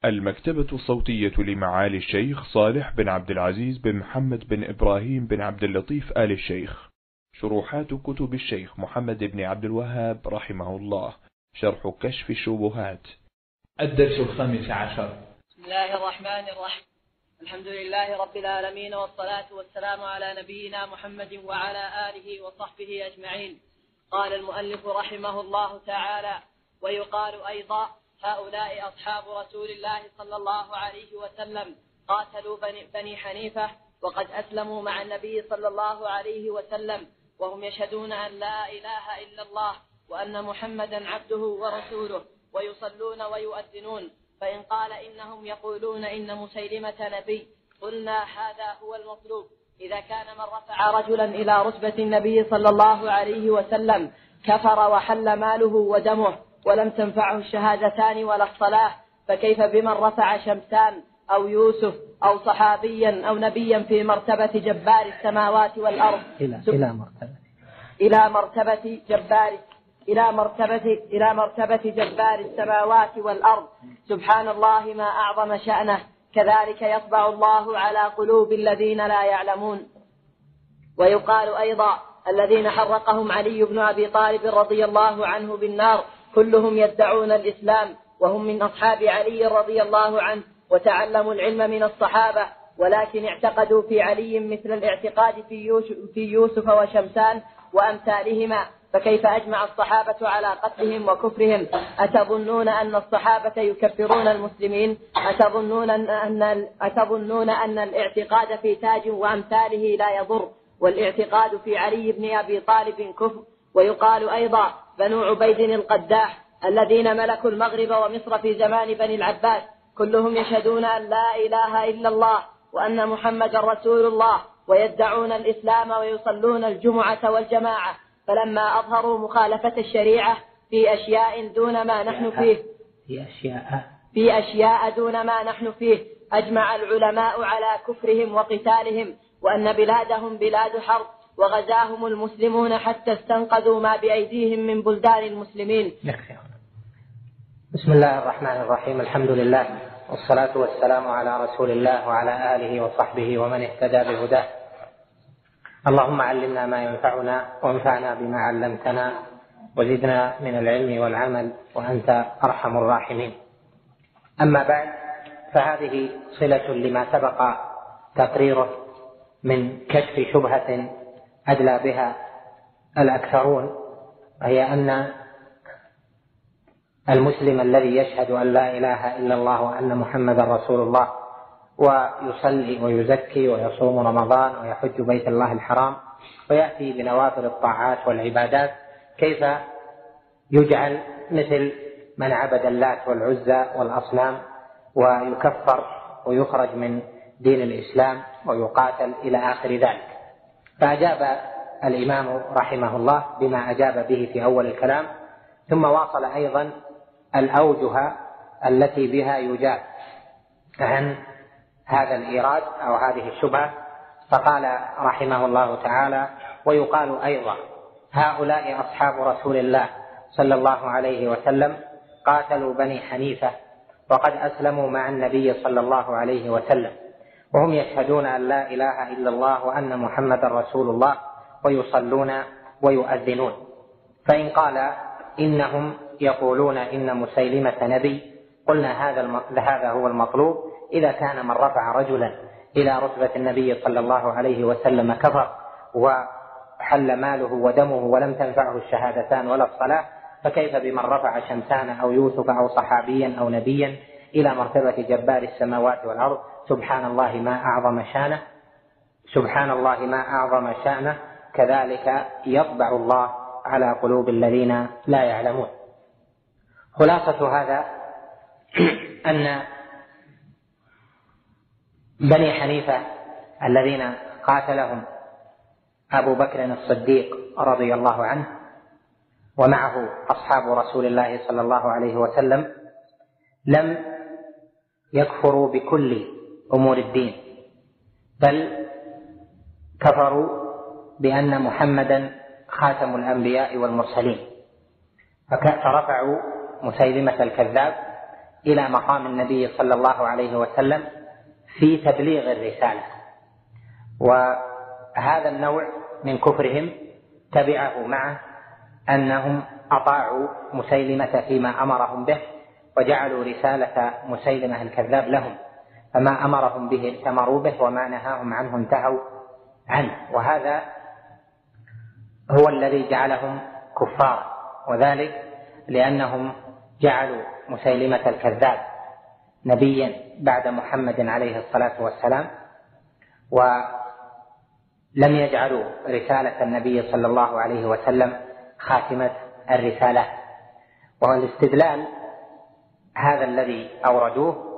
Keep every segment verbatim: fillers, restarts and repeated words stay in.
المكتبة الصوتية لمعالي الشيخ صالح بن عبد العزيز بن محمد بن إبراهيم بن عبد اللطيف آل الشيخ. شروحات كتب الشيخ محمد بن عبد الوهاب رحمه الله. شرح كشف الشبهات. الدرس الخامس عشر. بسم الله الرحمن الرحيم. الحمد لله رب العالمين، والصلاة والسلام على نبينا محمد وعلى آله وصحبه أجمعين. قال المؤلف رحمه الله تعالى: ويقال أيضا: هؤلاء أصحاب رسول الله صلى الله عليه وسلم قاتلوا بني حنيفة وقد أسلموا مع النبي صلى الله عليه وسلم، وهم يشهدون أن لا إله إلا الله وأن محمدا عبده ورسوله، ويصلون ويؤذنون. فإن قال إنهم يقولون إن مسيلمة نبي، قلنا هذا هو المطلوب. إذا كان من رفع رجلا إلى رتبة النبي صلى الله عليه وسلم كفر وحل ماله ودمه ولم تنفعه الشهادتان ولا الصلاة، فكيف بمن رفع شمسان أو يوسف أو صحابيا أو نبيا في مرتبة جبار السماوات والأرض إلى, إلى مرتبة إلى مرتبة جبار إلى مرتبة إلى مرتبة جبار السماوات والأرض. سبحان الله ما أعظم شأنه. كذلك يطبع الله على قلوب الذين لا يعلمون. ويقال أيضا: الذين حرقهم علي بن أبي طالب رضي الله عنه بالنار كلهم يدعون الإسلام وهم من أصحاب علي رضي الله عنه، وتعلموا العلم من الصحابة، ولكن اعتقدوا في علي مثل الاعتقاد في يوسف وشمسان وأمثالهما، فكيف أجمع الصحابة على قتلهم وكفرهم؟ أتظنون أن الصحابة يكفرون المسلمين؟ أتظنون أن, أتظنون أن الاعتقاد في تاج وأمثاله لا يضر، والاعتقاد في علي بن أبي طالب كفر؟ ويقال أيضا: بنو عبيد القداح الذين ملكوا المغرب ومصر في زمان بني العباس كلهم يشهدون أن لا إله إلا الله وأن محمد رسول الله، ويدعون الإسلام ويصلون الجمعة والجماعة، فلما أظهروا مخالفة الشريعة في أشياء دون ما نحن فيه في أشياء في أشياء دون ما نحن فيه أجمع العلماء على كفرهم وقتالهم، وأن بلادهم بلاد حرب، وغزاهم المسلمون حتى استنقذوا ما بأيديهم من بلدان المسلمين. بسم الله الرحمن الرحيم. الحمد لله، والصلاة والسلام على رسول الله وعلى آله وصحبه ومن اهتدى بهداه. اللهم علمنا ما ينفعنا وانفعنا بما علمتنا وزدنا من العلم والعمل وأنت أرحم الراحمين. أما بعد، فهذه صلة لما سبق تقريره من كشف شبهة أدلى بها الأكثرون، وهي أن المسلم الذي يشهد أن لا إله إلا الله وأن محمدا رسول الله ويصلي ويزكي ويصوم رمضان ويحج بيت الله الحرام ويأتي بنوافل الطاعات والعبادات، كيف يجعل مثل من عبد اللات والعزى والأصنام ويكفر ويخرج من دين الإسلام ويقاتل إلى آخر ذلك؟ فأجاب الإمام رحمه الله بما أجاب به في أول الكلام، ثم واصل أيضا الأوجه التي بها يجاب عن هذا الإيراد أو هذه الشبهة، فقال رحمه الله تعالى: ويقال أيضا: هؤلاء أصحاب رسول الله صلى الله عليه وسلم قاتلوا بني حنيفة وقد أسلموا مع النبي صلى الله عليه وسلم، وهم يشهدون أن لا إله إلا الله وأن محمدا رسول الله، ويصلون ويؤذنون. فإن قال إنهم يقولون إن مسيلمة نبي، قلنا هذا هذا هو المطلوب. إذا كان من رفع رجلا إلى رتبة النبي صلى الله عليه وسلم كفر وحل ماله ودمه ولم تنفعه الشهادتان ولا الصلاة، فكيف بمن رفع شمسان أو يوسف أو صحابيا أو نبيا إلى مرتبة جبار السماوات والأرض؟ سبحان الله ما أعظم شأنه، سبحان الله ما أعظم شأنه. كذلك يطبع الله على قلوب الذين لا يعلمون. خلاصة هذا أن بني حنيفة الذين قاتلهم أبو بكر الصديق رضي الله عنه ومعه أصحاب رسول الله صلى الله عليه وسلم لم يكفروا بكل أمور الدين، بل كفروا بأن محمدا خاتم الأنبياء والمرسلين، فرفعوا مسيلمة الكذاب إلى مقام النبي صلى الله عليه وسلم في تبليغ الرسالة. وهذا النوع من كفرهم تبعه معه أنهم أطاعوا مسيلمة فيما أمرهم به، وجعلوا رسالة مسيلمة الكذاب لهم، فما أمرهم به ائتمروا به، وما نهاهم عنه انتهوا عنه. وهذا هو الذي جعلهم كفارا، وذلك لأنهم جعلوا مسيلمة الكذاب نبيا بعد محمد عليه الصلاة والسلام، ولم يجعلوا رسالة النبي صلى الله عليه وسلم خاتمة الرسالة. والاستدلال هذا الذي أوردوه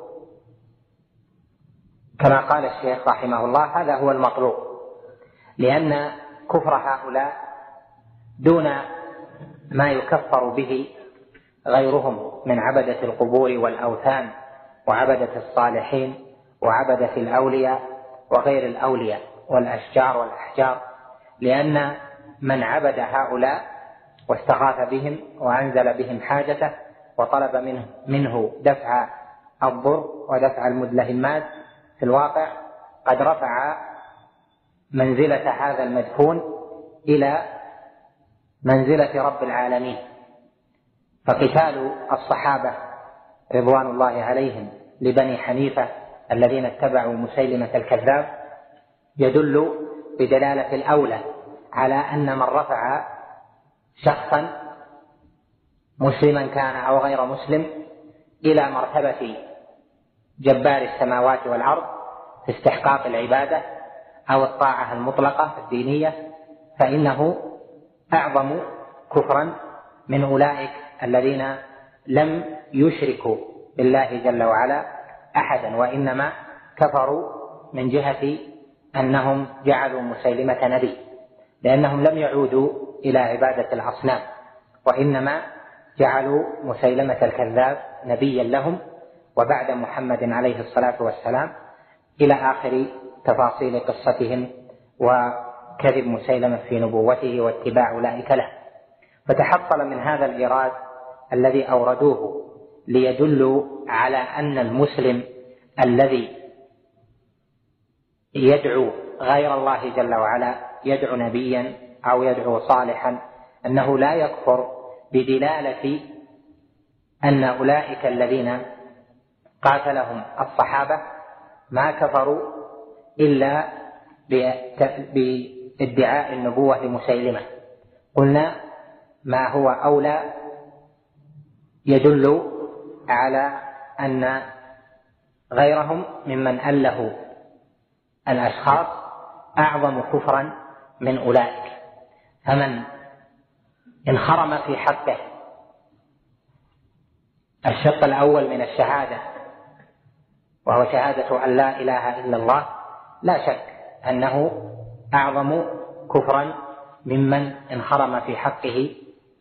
كما قال الشيخ رحمه الله هذا هو المطلوب، لأن كفر هؤلاء دون ما يكفر به غيرهم من عبدة القبور والأوثان وعبدة الصالحين وعبدة الأولياء وغير الأولياء والأشجار والأحجار، لأن من عبد هؤلاء واستغاث بهم وأنزل بهم حاجته وطلب منه, منه دفع الضر ودفع المدلهمات في الواقع قد رفع منزلة هذا المدفون إلى منزلة رب العالمين. فقتال الصحابة رضوان الله عليهم لبني حنيفة الذين اتبعوا مسيلمة الكذاب يدل بدلالة الأولى على أن من رفع شخصا مسلما كان أو غير مسلم إلى مرتبة جبار السماوات والأرض في استحقاق العبادة أو الطاعة المطلقة الدينية، فإنه أعظم كفرا من أولئك الذين لم يشركوا بالله جل وعلا أحدا، وإنما كفروا من جهة أنهم جعلوا مسيلمة نبي، لأنهم لم يعودوا إلى عبادة الأصنام، وإنما جعلوا مسيلمة الكذاب نبيا لهم وبعد محمد عليه الصلاة والسلام إلى آخر تفاصيل قصتهم وكذب مسيلمة في نبوته واتباع أولئك له. فتحصل من هذا الإيراد الذي أوردوه ليدلوا على أن المسلم الذي يدعو غير الله جل وعلا، يدعو نبيا أو يدعو صالحا، أنه لا يكفر بدلالة أن أولئك الذين قاتلهم الصحابة ما كفروا إلا بادعاء النبوة لمسيلمة. قلنا ما هو أولى يدل على أن غيرهم ممن أله الأشخاص أعظم كفرا من أولئك. فمن انخرم في حقه الشق الأول من الشهادة وهو شهادة أن لا إله إلا الله، لا شك أنه أعظم كفرا ممن انخرم في حقه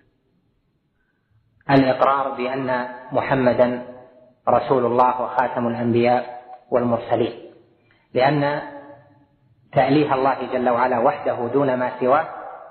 الإقرار بأن محمدا رسول الله وخاتم الأنبياء والمرسلين، لأن تأليه الله جل وعلا وحده دون ما سواه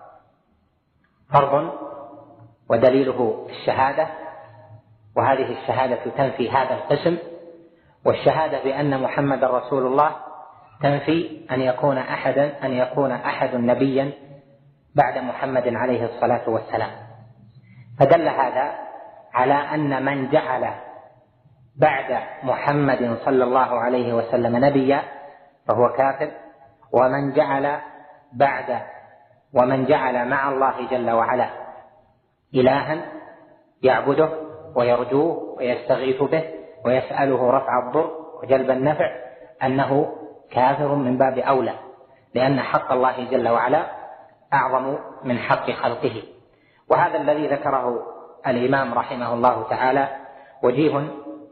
فرض ودليله الشهادة، وهذه الشهادة تنفي هذا القسم، والشهادة بأن محمد رسول الله تنفي أن يكون أحدا أن يكون أحد نبيا بعد محمد عليه الصلاة والسلام. فدل هذا على أن من جعل بعد محمد صلى الله عليه وسلم نبيا فهو كافر، ومن جعل بعد ومن جعل مع الله جل وعلا إلها يعبده ويرجوه ويستغيث به ويسأله رفع الضر وجلب النفع أنه كافر من باب أولى، لأن حق الله جل وعلا أعظم من حق خلقه. وهذا الذي ذكره الإمام رحمه الله تعالى وجيه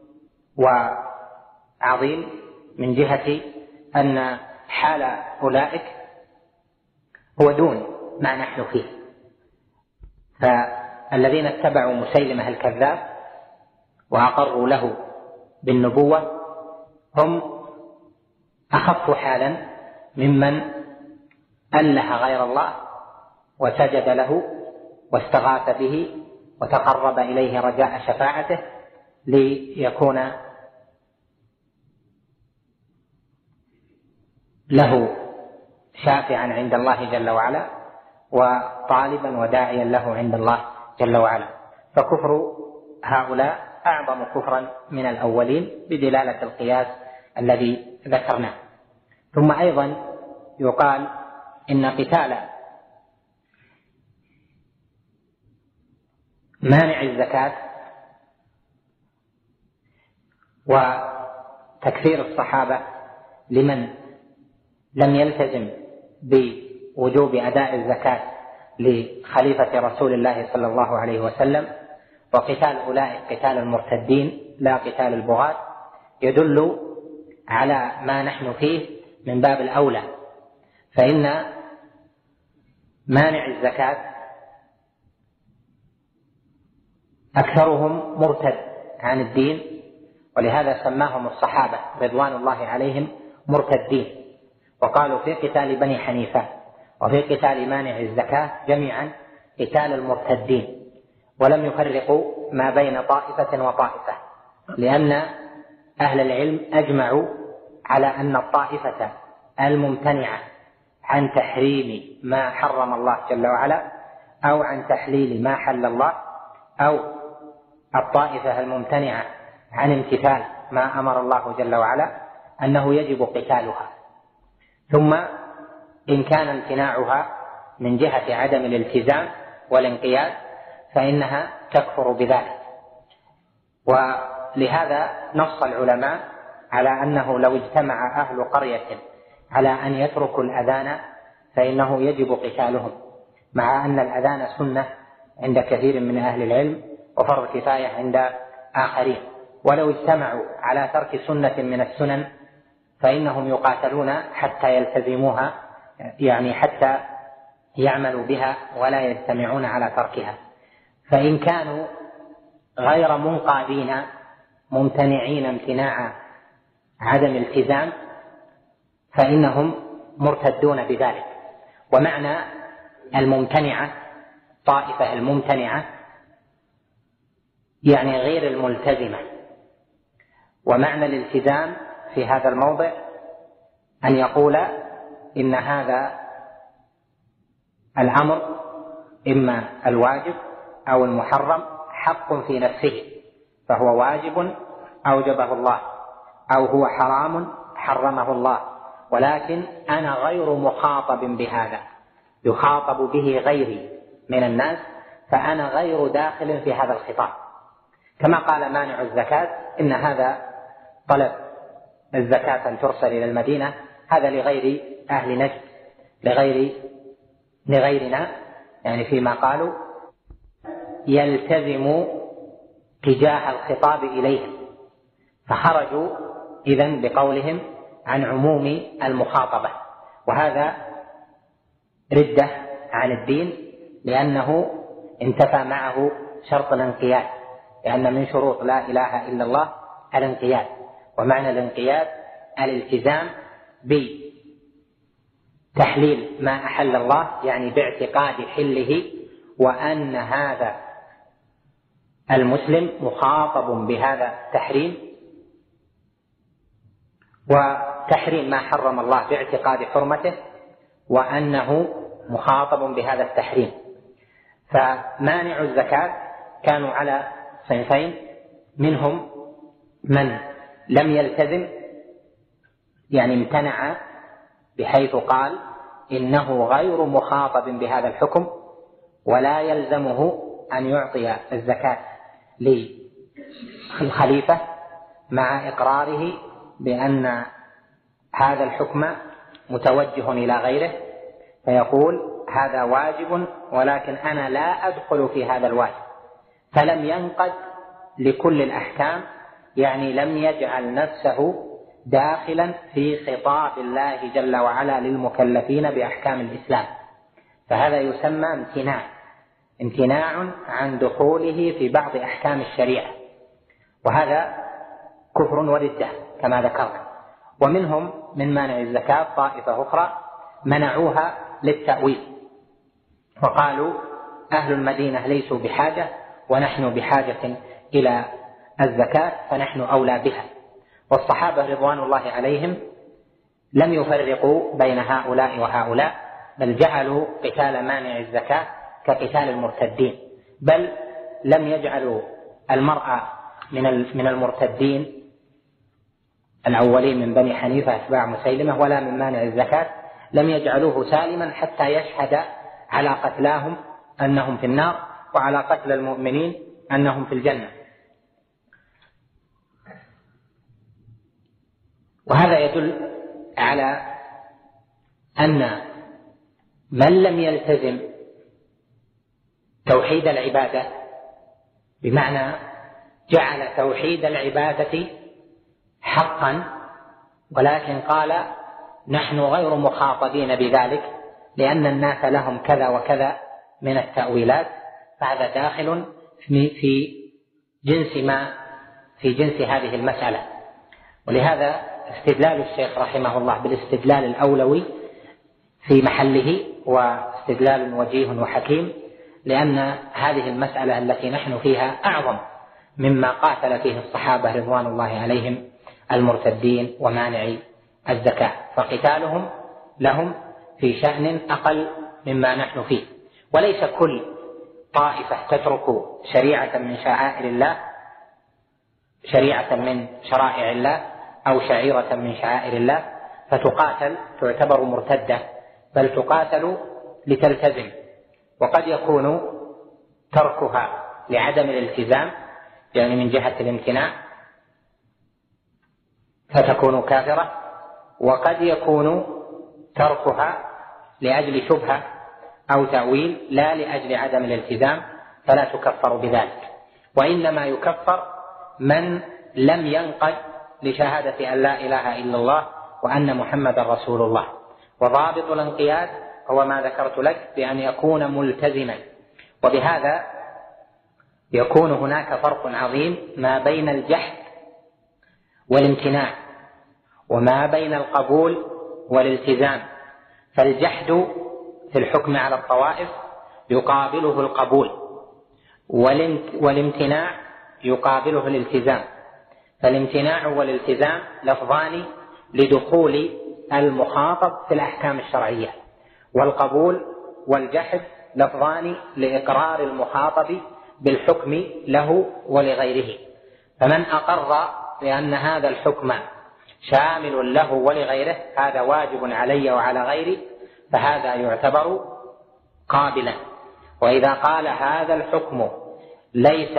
وعظيم من جهة أن حال أولئك هو دون ما نحن فيه. فالذين اتبعوا مسيلمة الكذاب وأقروا له بالنبوة هم أخف حالا ممن أله غير الله وسجد له واستغاث به وتقرب إليه رجاء شفاعته ليكون له شافعا عند الله جل وعلا وطالبا وداعيا له عند الله جل وعلا. فكفر هؤلاء أعظم كفرا من الأولين بدلالة القياس الذي ذكرناه. ثم أيضا يقال إن قتال مانع الزكاة وتكفير الصحابة لمن لم يلتزم بوجوب أداء الزكاة لخليفة رسول الله صلى الله عليه وسلم، وقتال أولئك قتال المرتدين لا قتال البغاة، يدل على ما نحن فيه من باب الأولى. فإن مانع الزكاة أكثرهم مرتد عن الدين، ولهذا سماهم الصحابة رضوان الله عليهم مرتدين، وقالوا في قتال بني حنيفة وفي قتال مانع الزكاة جميعا قتال المرتدين، ولم يفرقوا ما بين طائفة وطائفة، لأن أهل العلم أجمعوا على أن الطائفة الممتنعة عن تحريم ما حرم الله جل وعلا أو عن تحليل ما حل الله، أو الطائفة الممتنعة عن امتثال ما أمر الله جل وعلا، أنه يجب قتالها. ثم إن كان امتناعها من جهة عدم الالتزام والانقياد فإنها تكفر بذلك. ولهذا نص العلماء على أنه لو اجتمع أهل قرية على أن يتركوا الأذان فإنه يجب قتالهم، مع أن الأذان سنة عند كثير من أهل العلم وفرض كفاية عند آخرين. ولو اجتمعوا على ترك سنة من السنن فإنهم يقاتلون حتى يلتزموها، يعني حتى يعملوا بها ولا يجتمعون على تركها. فإن كانوا غير منقادين ممتنعين امتناع عدم التزام فإنهم مرتدون بذلك. ومعنى الممتنعة طائفة الممتنعة يعني غير الملتزمة. ومعنى الالتزام في هذا الموضع أن يقول إن هذا الأمر إما الواجب أو المحرم حق في نفسه فهو واجب أوجبه الله، أو هو حرام حرمه الله، ولكن أنا غير مخاطب بهذا، يخاطب به غيري من الناس، فأنا غير داخل في هذا الخطاب. كما قال مانع الزكاة إن هذا طلب الزكاة أن ترسل إلى المدينة، هذا لغير أهل نجد، لغير لغيرنا، يعني فيما قالوا يلتزم تجاه الخطاب إليهم، فخرجوا إذن بقولهم عن عموم المخاطبة، وهذا ردة عن الدين لأنه انتفى معه شرط الانقياد، لأن من شروط لا إله إلا الله الانقياد، ومعنى الانقياد الالتزام بتحليل ما أحل الله، يعني باعتقاد حله، وأن هذا المسلم مخاطب بهذا التحريم، وتحريم ما حرم الله باعتقاد حرمته، وأنه مخاطب بهذا التحريم. فمانع الزكاة كانوا على صنفين، منهم من لم يلتزم يعني امتنع بحيث قال إنه غير مخاطب بهذا الحكم ولا يلزمه أن يعطي الزكاة للخليفة، مع إقراره بأن هذا الحكم متوجه إلى غيره، فيقول هذا واجب ولكن أنا لا أدخل في هذا الواجب، فلم ينقد لكل الأحكام، يعني لم يجعل نفسه داخلا في خطاب الله جل وعلا للمكلفين بأحكام الإسلام، فهذا يسمى امتناع امتناع عن دخوله في بعض أحكام الشريعة، وهذا كفر وردة كما ذكرنا. ومنهم من مانع الزكاة طائفة أخرى منعوها للتأويل، وقالوا أهل المدينة ليسوا بحاجة ونحن بحاجة إلى الزكاة فنحن أولى بها. والصحابة رضوان الله عليهم لم يفرقوا بين هؤلاء وهؤلاء، بل جعلوا قتال مانع الزكاة كقتال المرتدين، بل لم يجعلوا المرأة من المرتدين الأولين من بني حنيفة أتباع مسيلمة ولا من مانع الزكاة، لم يجعلوه سالما حتى يشهد على قتلاهم أنهم في النار وعلى قتل المؤمنين أنهم في الجنة. وهذا يدل على أن من لم يلتزم توحيد العبادة، بمعنى جعل توحيد العبادة حقا ولكن قال نحن غير مخاطبين بذلك لأن الناس لهم كذا وكذا من التأويلات، فهذا داخل في جنس ما في جنس هذه المسألة. ولهذا استدلال الشيخ رحمه الله بالاستدلال الأولوي في محله واستدلال وجيه وحكيم، لأن هذه المسألة التي نحن فيها أعظم مما قاتل فيه الصحابة رضوان الله عليهم المرتدين ومانعي الزكاة، فقتالهم لهم في شأن أقل مما نحن فيه. وليس كل طائفة تترك شريعة من شعائر الله، شريعة من شرائع الله أو شعيرة من شعائر الله فتقاتل تعتبر مرتدة، بل تقاتل لتلتزم. وقد يكون تركها لعدم الالتزام، يعني من جهة الامتناع فتكون كافرة، وقد يكون تركها لأجل شبهة أو تأويل لا لأجل عدم الالتزام فلا تكفر بذلك. وإنما يكفر من لم ينقد لشهادة أن لا إله إلا الله وأن محمد رسول الله. وضابط الانقياد هو ما ذكرت لك بأن يكون ملتزما. وبهذا يكون هناك فرق عظيم ما بين الجحد والامتناع وما بين القبول والالتزام. فالجحد في الحكم على الطوائف يقابله القبول، والامتناع يقابله الالتزام. فالامتناع والالتزام لفظان لدخول المخاطب في الأحكام الشرعية، والقبول والجحد لفظان لإقرار المخاطب بالحكم له ولغيره. فمن أقر بأن هذا الحكم شامل له ولغيره هذا واجب علي وعلى غيري فهذا يعتبر قابلا. وإذا قال هذا الحكم ليس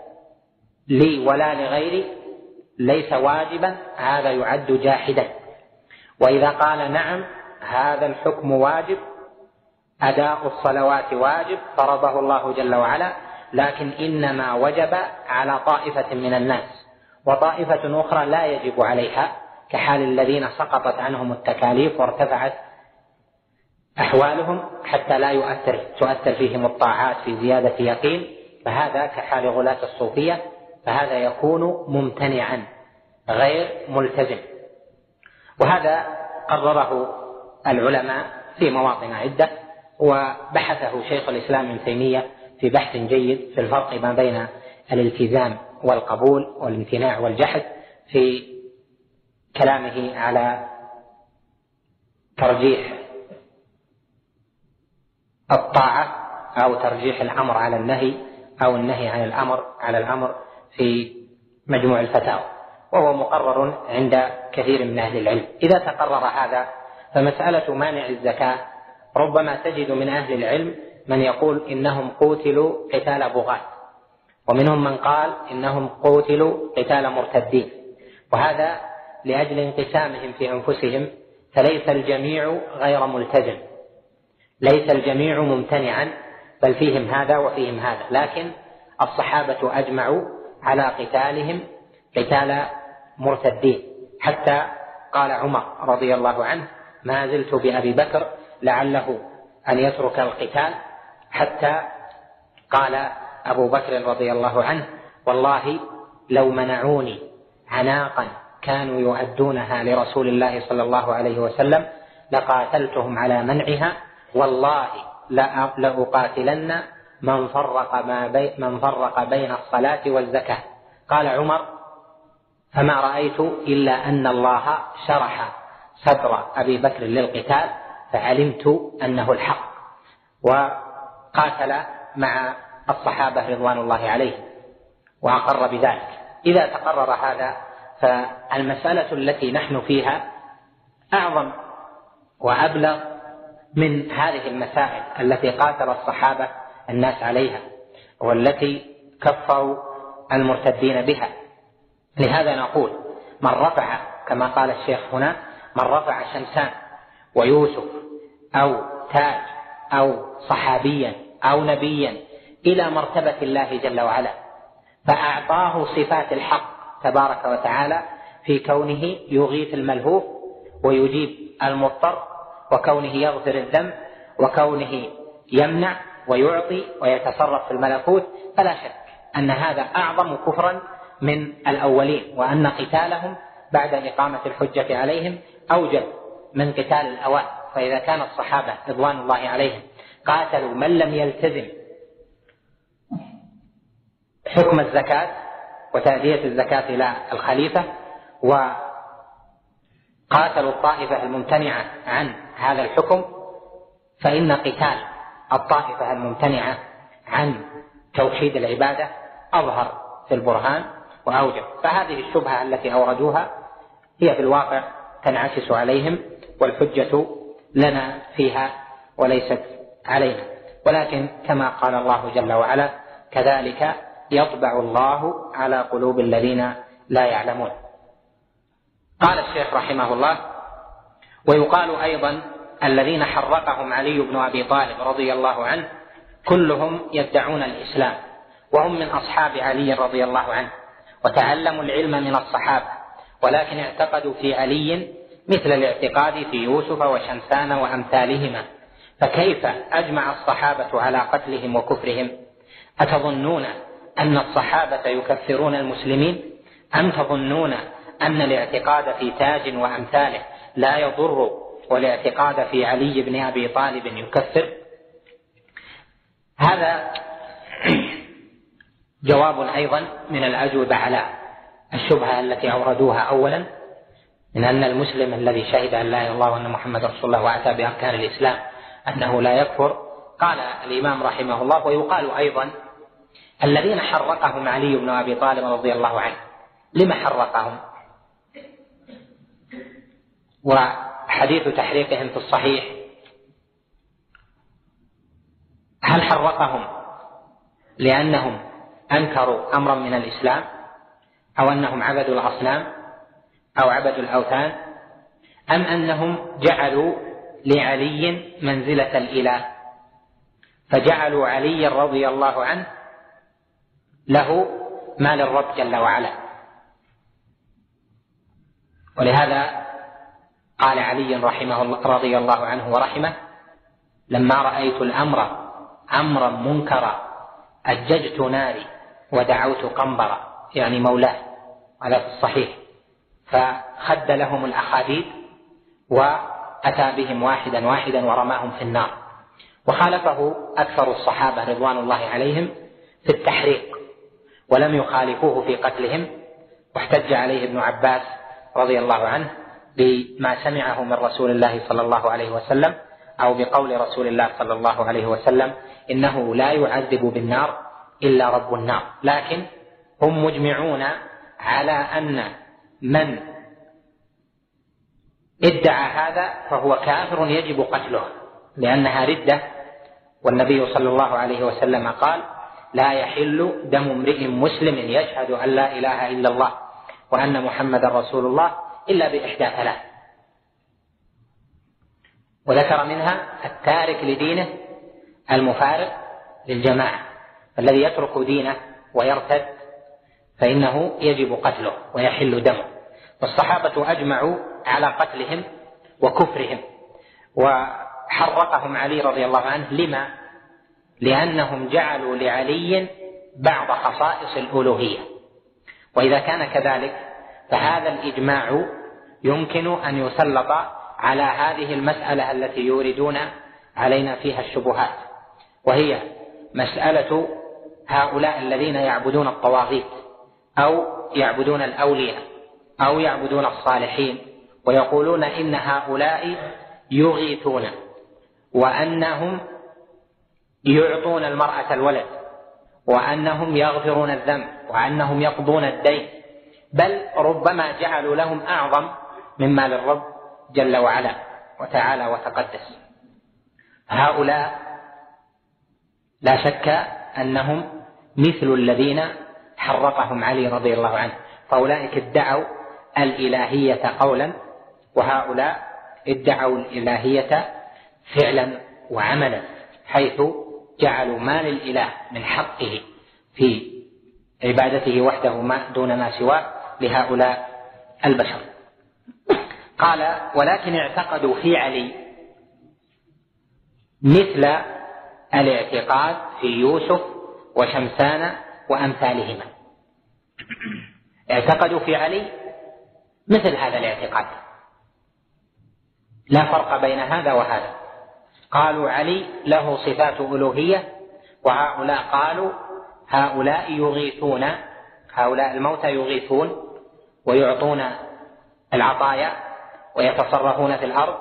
لي ولا لغيري ليس واجبا هذا يعد جاحدا. وإذا قال نعم هذا الحكم واجب، أداء الصلوات واجب فرضه الله جل وعلا، لكن إنما وجب على طائفة من الناس وطائفة أخرى لا يجب عليها، كحال الذين سقطت عنهم التكاليف وارتفعت أحوالهم حتى لا يؤثر تؤثر فيهم الطاعات في زيادة يقين، فهذا كحال غلاة الصوفية، فهذا يكون ممتنعا غير ملتزم. وهذا قرره العلماء في مواطن عدة، وبحثه شيخ الإسلام ابن تيمية في بحث جيد في الفرق ما بين الالتزام والقبول والامتناع والجحد في كلامه على ترجيح الطاعة أو ترجيح الأمر على النهي أو النهي عن الأمر على الأمر في مجموع الفتاوى، وهو مقرر عند كثير من أهل العلم. إذا تقرر هذا فمسألة مانع الزكاة ربما تجد من أهل العلم من يقول إنهم قوتلوا قتال بغاة، ومنهم من قال إنهم قوتلوا قتال مرتدين، وهذا لأجل انقسامهم في أنفسهم، فليس الجميع غير ملتزم، ليس الجميع ممتنعا، بل فيهم هذا وفيهم هذا. لكن الصحابة أجمعوا على قتالهم قتال مرتدين، حتى قال عمر رضي الله عنه ما زلت بأبي بكر لعله أن يترك القتال، حتى قال أبو بكر رضي الله عنه والله لو منعوني عناقا كانوا يؤدونها لرسول الله صلى الله عليه وسلم لقاتلتهم على منعها، والله لأقاتلن من فرق, ما بي من فرق بين الصلاة والزكاة. قال عمر: فما رأيت إلا أن الله شرح صدر أبي بكر للقتال فعلمت أنه الحق، وقاتل مع الصحابة رضوان الله عليهم وأقر بذلك. إذا تقرر هذا فالمسألة التي نحن فيها أعظم وأبلغ من هذه المسائل التي قاتل الصحابة الناس عليها والتي كفروا المرتدين بها. لهذا نقول: من رفع، كما قال الشيخ هنا، من رفع شمسان ويوسف أو تاج أو صحابيا أو نبيا إلى مرتبة الله جل وعلا فأعطاه صفات الحق تبارك وتعالى في كونه يغيث الملهوف ويجيب المضطر، وكونه يغفر الذنب، وكونه يمنع ويعطي ويتصرف في الملكوت، فلا شك أن هذا أعظم كفرا من الأولين، وأن قتالهم بعد إقامة الحجة عليهم أوجب من قتال الأوان. فإذا كان الصحابة رضوان الله عليهم قاتلوا من لم يلتزم حكم الزكاة وتأدية الزكاة إلى الخليفة، وقاتلوا الطائفة الممتنعة عن هذا الحكم، فإن قتال الطائفة الممتنعة عن توحيد العبادة أظهر في البرهان وأوجب. فهذه الشبهة التي أوردوها هي في الواقع تنعكس عليهم، والحجة لنا فيها وليست علينا. ولكن كما قال الله جل وعلا: كذلك يطبع الله على قلوب الذين لا يعلمون. قال الشيخ رحمه الله: ويقال أيضا الذين حرقهم علي بن أبي طالب رضي الله عنه كلهم يدعون الإسلام، وهم من أصحاب علي رضي الله عنه، وتعلموا العلم من الصحابة، ولكن اعتقدوا في علي مثل الاعتقاد في يوسف وشمسان وأمثالهما، فكيف أجمع الصحابة على قتلهم وكفرهم؟ أتظنون أن الصحابة يكفرون المسلمين؟ أم تظنون أن الاعتقاد في تاج وأمثاله لا يضر والاعتقاد في علي بن أبي طالب يكفر؟ هذا جواب أيضا من الأجوبة على الشبهة التي أوردوها أولا، من أن المسلم الذي شهد أن لا إله إلا الله وأن محمد رسول الله وأتى بأركان الإسلام أنه لا يكفر. قال الإمام رحمه الله: ويقال أيضا الذين حرقهم علي بن أبي طالب رضي الله عنه، لما حرقهم؟ وحديث تحريقهم في الصحيح، هل حرقهم لأنهم أنكروا أمرا من الإسلام، أو أنهم عبدوا الأصنام أو عبدوا الأوثان، أم أنهم جعلوا لعلي منزلة الإله فجعلوا علي رضي الله عنه له ما للرب جل وعلا؟ ولهذا قال علي رحمه الله رضي الله عنه ورحمه: لما رأيت الأمر أمرا منكرا أججت ناري ودعوت قنبرا، يعني مولاه، على في الصحيح، فخد لهم الأخاديد وأتى بهم واحدا واحدا ورماهم في النار. وخالفه أكثر الصحابة رضوان الله عليهم في التحريق، ولم يخالفوه في قتلهم. واحتج عليه ابن عباس رضي الله عنه بما سمعه من رسول الله صلى الله عليه وسلم، أو بقول رسول الله صلى الله عليه وسلم: إنه لا يعذب بالنار إلا رب النار. لكن هم مجمعون على أن من ادعى هذا فهو كافر يجب قتله، لأنها ردة، والنبي صلى الله عليه وسلم قال: لا يحل دم امرئ مسلم يشهد أن لا إله إلا الله وأن محمد رسول الله إلا بإحدى ثلاث. وذكر منها التارك لدينه المفارق للجماعة، الذي يترك دينه ويرتد فإنه يجب قتله ويحل دمه. والصحابة أجمعوا على قتلهم وكفرهم، وحرقهم علي رضي الله عنه. لما؟ لأنهم جعلوا لعلي بعض خصائص الألوهية. وإذا كان كذلك فهذا الإجماع يمكن أن يسلط على هذه المسألة التي يوردون علينا فيها الشبهات، وهي مسألة هؤلاء الذين يعبدون الطواغيت أو يعبدون الأولياء أو يعبدون الصالحين، ويقولون إن هؤلاء يغيثون، وأنهم يعطون المرأة الولد، وأنهم يغفرون الذنب، وأنهم يقضون الدين، بل ربما جعلوا لهم أعظم مما للرب جل وعلا وتعالى وتقدس. هؤلاء لا شك أنهم مثل الذين حرقهم علي رضي الله عنه، فأولئك ادعوا الإلهية قولا، وهؤلاء ادعوا الإلهية فعلا وعملا، حيث جعلوا ما للإله من حقه في عبادته وحده ما دون ما سواه لهؤلاء البشر. قال: ولكن اعتقدوا في علي مثل الاعتقاد في يوسف وشمسان وأمثالهما. اعتقدوا في علي مثل هذا الاعتقاد، لا فرق بين هذا وهذا. قالوا علي له صفات ألوهية، وهؤلاء قالوا هؤلاء يغيثون، هؤلاء الموتى يغيثون ويعطون العطايا ويتصرفون في الأرض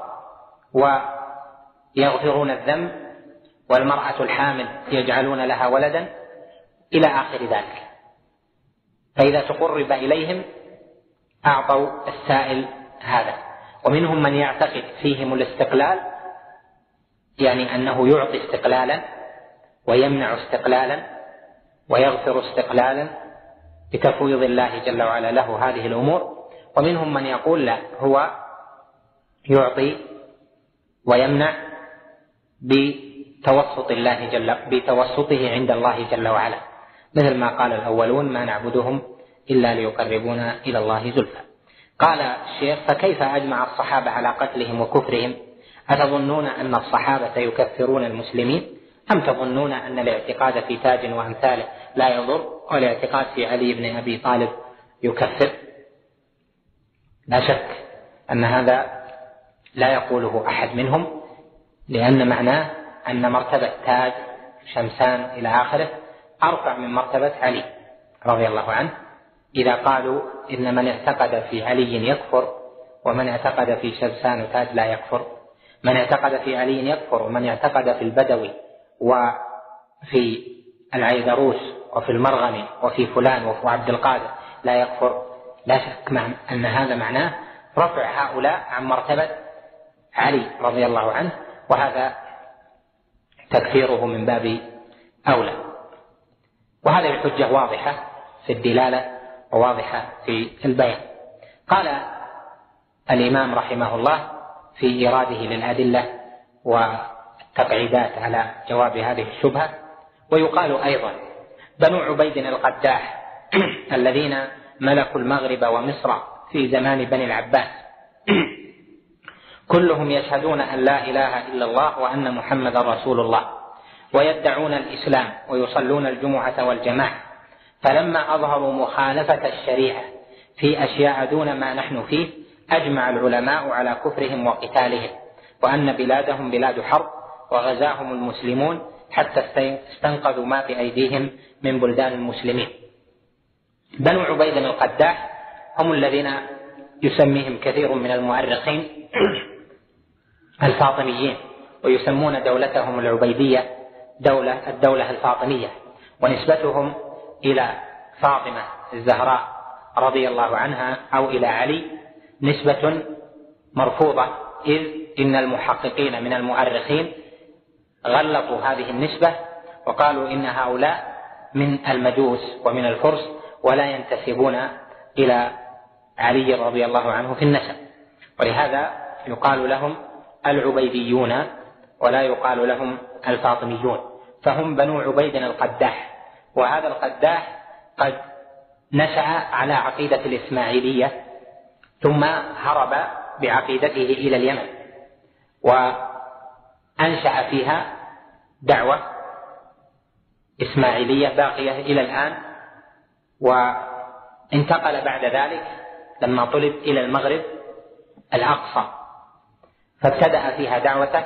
ويغفرون الذنب، والمرأة الحامل يجعلون لها ولدا إلى آخر ذلك. فإذا تقرب إليهم أعطوا السائل هذا. ومنهم من يعتقد فيهم الاستقلال، يعني أنه يعطي استقلالا ويمنع استقلالا ويغفر استقلالا بتفويض الله جل وعلا له هذه الأمور. ومنهم من يقول لا، هو يعطي ويمنع بتوسط الله جل بتوسطه عند الله جل وعلا، مثل ما قال الأولون: ما نعبدهم إلا ليقربونا إلى الله زلفى. قال الشيخ: فكيف أجمع الصحابة على قتلهم وكفرهم؟ أتظنون أن الصحابة يكفرون المسلمين؟ أم تظنون أن الاعتقاد في تاج وأمثاله لا يضر، والاعتقاد في علي بن أبي طالب يكفر؟ لا شك أن هذا لا يقوله أحد منهم، لأن معناه أن مرتبة تاج شمسان إلى آخره أرفع من مرتبة علي رضي الله عنه، إذا قالوا إن من اعتقد في علي يكفر ومن اعتقد في شمسان وتاج لا يكفر. من اعتقد في علي يكفر، ومن اعتقد في البدوي وفي العيدروس وفي المرغني وفي فلان وفي عبد القادر لا يكفر. لا شك أن هذا معناه رفع هؤلاء عن مرتبة علي رضي الله عنه، وهذا تكفيره من باب أولى. وهذه الحجة واضحة في الدلالة وواضحة في البيان. قال الإمام رحمه الله في إيراده للأدلة والتقعيدات على جواب هذه الشبهة: ويقال أيضا بنو عبيد القداح الذين ملكوا المغرب ومصر في زمان بني العباس كلهم يشهدون أن لا إله إلا الله وأن محمد رسول الله، ويدعون الإسلام ويصلون الجمعة والجماعة، فلما أظهروا مخالفة الشريعة في أشياء دون ما نحن فيه أجمع العلماء على كفرهم وقتالهم، وأن بلادهم بلاد حرب، وغزاهم المسلمون حتى استنقذوا ما في أيديهم من بلدان المسلمين. بنو عبيد القداح هم الذين يسميهم كثير من المؤرخين الفاطميين، ويسمون دولتهم العبيدية دولة الدولة الفاطمية، ونسبتهم إلى فاطمة الزهراء رضي الله عنها أو إلى علي نسبة مرفوضة، إذ إن المحققين من المؤرخين غلطوا هذه النسبة وقالوا إن هؤلاء من المجوس ومن الفرس ولا ينتسبون إلى علي رضي الله عنه في النسب، ولهذا يقال لهم العبيديون ولا يقال لهم الفاطميون، فهم بنو عبيد القداح. وهذا القداح قد نشأ على عقيدة الإسماعيلية، ثم هرب بعقيدته إلى اليمن وأنشأ فيها دعوة إسماعيلية باقية إلى الآن، وانتقل بعد ذلك لما طلب إلى المغرب الأقصى فابتدأ فيها دعوته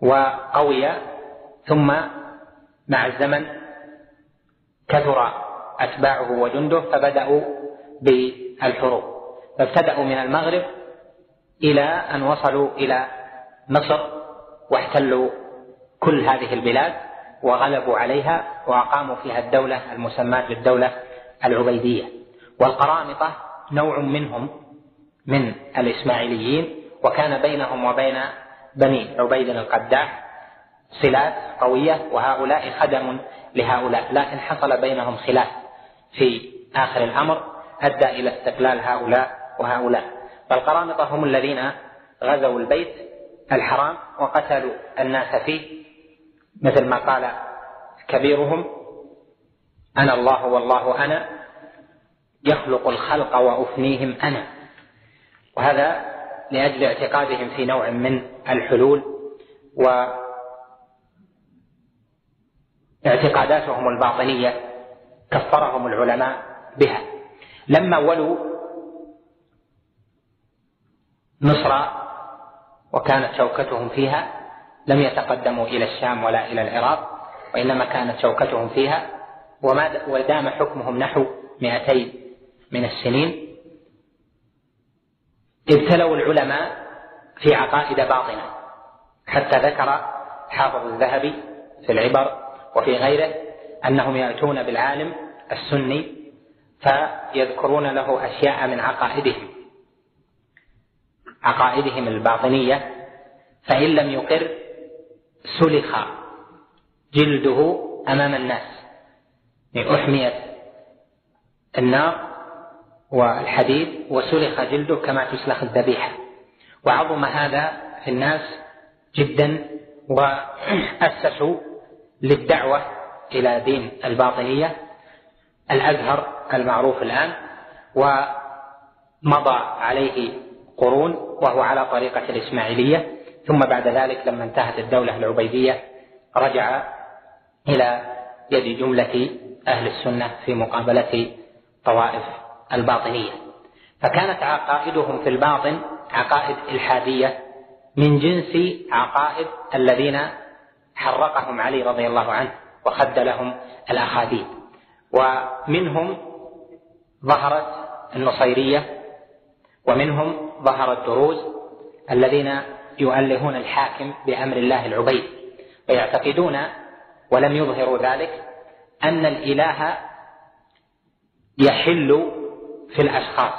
وقوي، ثم مع الزمن كثر أتباعه وجنده فبدأوا بالحروب، فابتدأوا من المغرب إلى أن وصلوا إلى مصر واحتلوا كل هذه البلاد وغلبوا عليها وأقاموا فيها الدولة المسماة بالدولة العبيدية. والقرامطة نوع منهم من الإسماعيليين، وكان بينهم وبين بني عبيد القداح صلات قوية، وهؤلاء خدم لهؤلاء، لكن حصل بينهم خلاف في آخر الأمر أدى إلى استقلال هؤلاء وهؤلاء. فالقرامطة هم الذين غزوا البيت الحرام وقتلوا الناس فيه، مثل ما قال كبيرهم: أنا الله والله أنا، يخلق الخلق وأفنيهم أنا. وهذا لأجل اعتقادهم في نوع من الحلول واعتقاداتهم الباطنية كفرهم العلماء بها. لما ولوا مصر وكانت شوكتهم فيها لم يتقدموا إلى الشام ولا إلى العراق، وإنما كانت شوكتهم فيها، ودام حكمهم نحو مئتين من السنين. ابتلوا العلماء في عقائد باطنة، حتى ذكر حافظ الذهبي في العبر وفي غيره أنهم يأتون بالعالم السني فيذكرون له أشياء من عقائدهم عقائدهم الباطنية، فإن لم يقر سلخ جلده أمام الناس، أحميت النار والحديد وسلخ جلده كما تسلخ الذبيحة. وعظم هذا في الناس جدا، وأسسوا للدعوة إلى دين الباطنية الأزهر المعروف الآن، ومضى عليه قرون وهو على طريقة الإسماعيلية. ثم بعد ذلك لما انتهت الدولة العبيدية رجع إلى يد جملة أهل السنة في مقابلة طوائف الباطنية. فكانت عقائدهم في الباطن عقائد إلحادية من جنس عقائد الذين حرقهم علي رضي الله عنه وخد لهم الأخاديد. ومنهم ظهرت النصيرية، ومنهم ظهر الدروز الذين يؤلهون الحاكم بأمر الله العبيد، ويعتقدون ولم يظهروا ذلك أن الإله يحل في الأشخاص،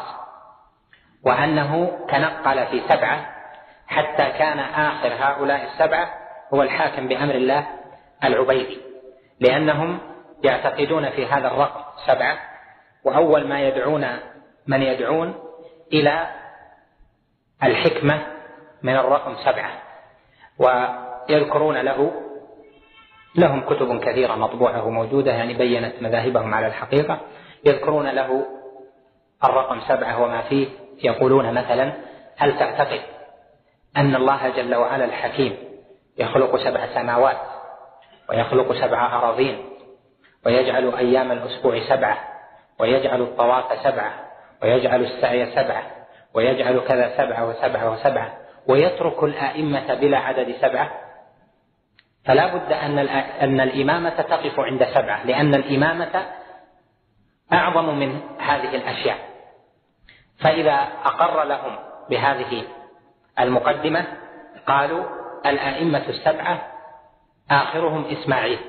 وأنه تنقل في سبعة حتى كان آخر هؤلاء السبعة هو الحاكم بأمر الله العبيدي، لأنهم يعتقدون في هذا الرقم سبعة، وأول ما يدعون من يدعون إلى الحكمة من الرقم سبعة، ويذكرون له لهم كتب كثيرة مطبوعة وموجودة يعني بيّنت مذاهبهم على الحقيقة. يذكرون له الرقم سبعة وما فيه، يقولون مثلا: هل تعتقد أن الله جل وعلا الحكيم يخلق سبع سماوات ويخلق سبع أراضين ويجعل أيام الأسبوع سبعة ويجعل الطواف سبعة ويجعل السعي سبعة ويجعل كذا سبعة وسبعة وسبعة ويترك الآئمة بلا عدد سبعة؟ فلا بد أن الإمامة تقف عند سبعة، لأن الإمامة أعظم من هذه الأشياء. فإذا أقر لهم بهذه المقدمة قالوا: الآئمة السبعة آخرهم إسماعيل،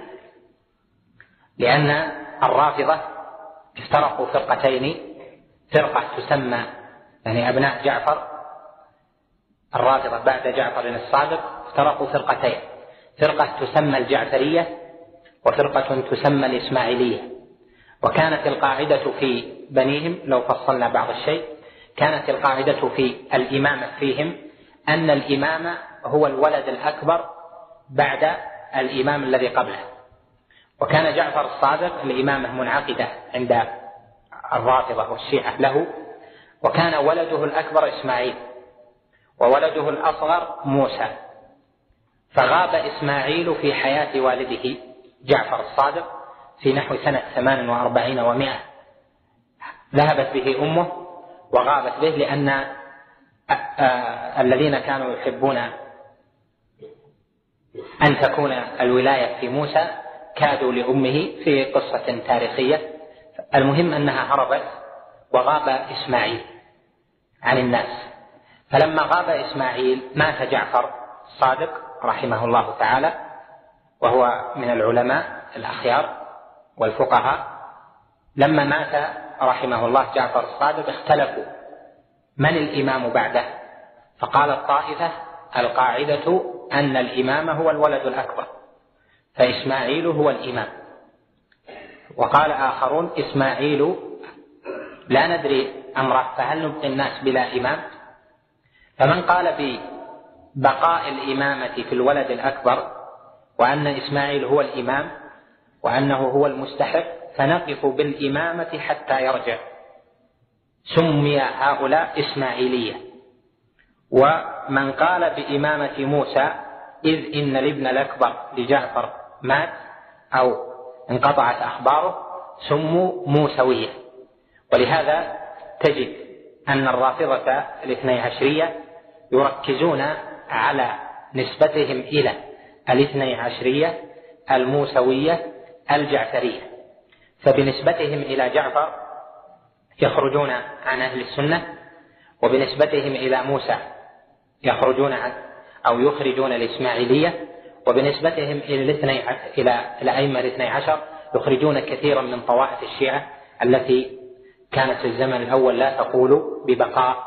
لأن الرافضة افترقوا فرقتين، فرقة تسمى يعني أبناء جعفر، الرافضة بعد جعفر الصادق افترقوا فرقتين، فرقة تسمى الجعفرية وفرقة تسمى الإسماعيلية. وكانت القاعدة في بنيهم، لو فصلنا بعض الشيء، كانت القاعدة في الإمامة فيهم أن الإمام هو الولد الأكبر بعد الإمام الذي قبله. وكان جعفر الصادق الإمامة منعقدة عند الرافضة والشيعة له، وكان ولده الأكبر إسماعيل وولده الأصغر موسى، فغاب إسماعيل في حياة والده جعفر الصادق في نحو سنة ثمان وأربعين ومائة، ذهبت به أمه وغابت به، لأن الذين كانوا يحبون أن تكون الولاية في موسى كادوا لأمه في قصة تاريخية المهم أنها هربت وغاب إسماعيل عن الناس. فلما غاب إسماعيل مات جعفر الصادق رحمه الله تعالى، وهو من العلماء الأخيار والفقهاء. لما مات رحمه الله جعفر الصادق اختلفوا من الإمام بعده، فقال الطائفة القاعدة أن الإمام هو الولد الأكبر فإسماعيل هو الإمام، وقال آخرون إسماعيل لا ندري أمره فهل نبقي الناس بلا إمام. فمن قال ببقاء الإمامة في الولد الأكبر وأن إسماعيل هو الإمام وأنه هو المستحق فنقف بالإمامة حتى يرجع، سمي هؤلاء إسماعيلية. ومن قال بإمامة موسى إذ إن الابن الأكبر لجعفر مات أو انقطعت أخباره سموا موسوية. ولهذا تجد أن الرافضة الاثني عشرية يركزون على نسبتهم إلى الاثني عشرية الموسوية الجعفرية، فبنسبتهم إلى جعفر يخرجون عن أهل السنة، وبنسبتهم إلى موسى يخرجون عن أو يخرجون الإسماعيلية، وبنسبتهم إلى الاثني إلى الأئمة الاثني عشر يخرجون كثيرا من طوائف الشيعة التي كانت في الزمن الأول لا تقول ببقاء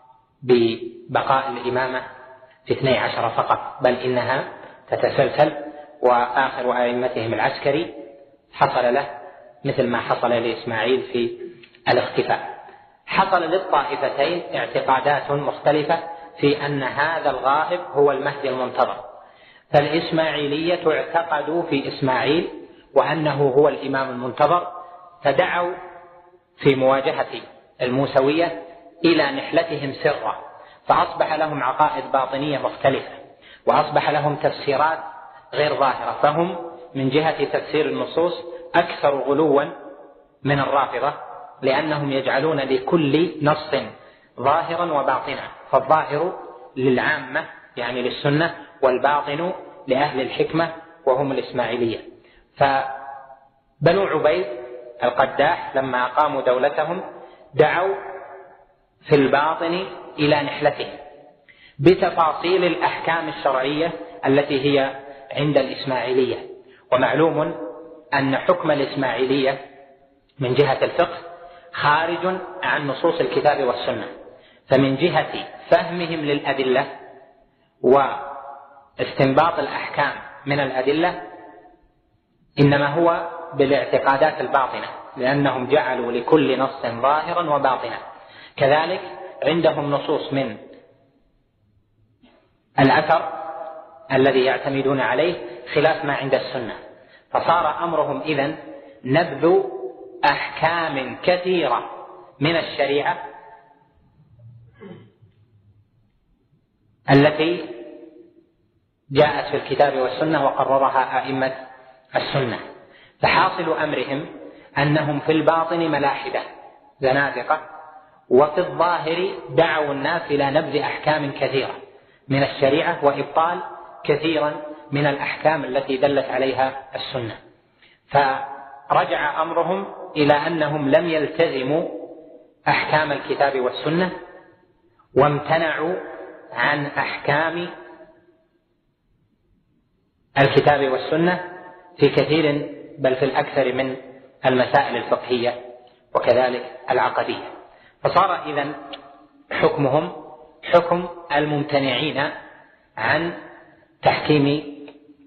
ببقاء الإمامة في اثني عشر فقط، بل إنها تتسلسل. وآخر أئمتهم العسكري حصل له مثل ما حصل لإسماعيل في الاختفاء. حصل للطائفتين اعتقادات مختلفة في أن هذا الغائب هو المهدي المنتظر. فالإسماعيلية اعتقدوا في إسماعيل وأنه هو الإمام المنتظر، فدعوا في مواجهة الموسوية إلى نحلتهم سرا، فأصبح لهم عقائد باطنية مختلفة، وأصبح لهم تفسيرات غير ظاهرة. فهم من جهة تفسير النصوص أكثر غلوا من الرافضة، لأنهم يجعلون لكل نص ظاهرا وباطنا، فالظاهر للعامة يعني للسنة، والباطن لأهل الحكمة وهم الإسماعيلية. فبنو عبيد القداح لما أقاموا دولتهم دعوا في الباطن إلى نحلته بتفاصيل الأحكام الشرعية التي هي عند الإسماعيلية. ومعلوم أن حكم الإسماعيلية من جهة الفقه خارج عن نصوص الكتاب والسنة، فمن جهة فهمهم للأدلة واستنباط الأحكام من الأدلة إنما هو بالاعتقادات الباطنة، لأنهم جعلوا لكل نص ظاهرا وباطنا. كذلك عندهم نصوص من الأثر الذي يعتمدون عليه خلاف ما عند السنة، فصار أمرهم إذن نبذ أحكام كثيرة من الشريعة التي جاءت في الكتاب والسنة وقررها أئمة السنة. فحاصل أمرهم أنهم في الباطن ملاحدة زنادقة، وفي الظاهر دعوا الناس إلى نبذ أحكام كثيرة من الشريعة وإبطال كثيرا من الأحكام التي دلت عليها السنة. فرجع أمرهم إلى أنهم لم يلتزموا أحكام الكتاب والسنة، وامتنعوا عن أحكام الكتاب والسنة في كثير بل في الأكثر من المسائل الفقهية وكذلك العقدية. فصار إذن حكمهم حكم الممتنعين عن تحكيم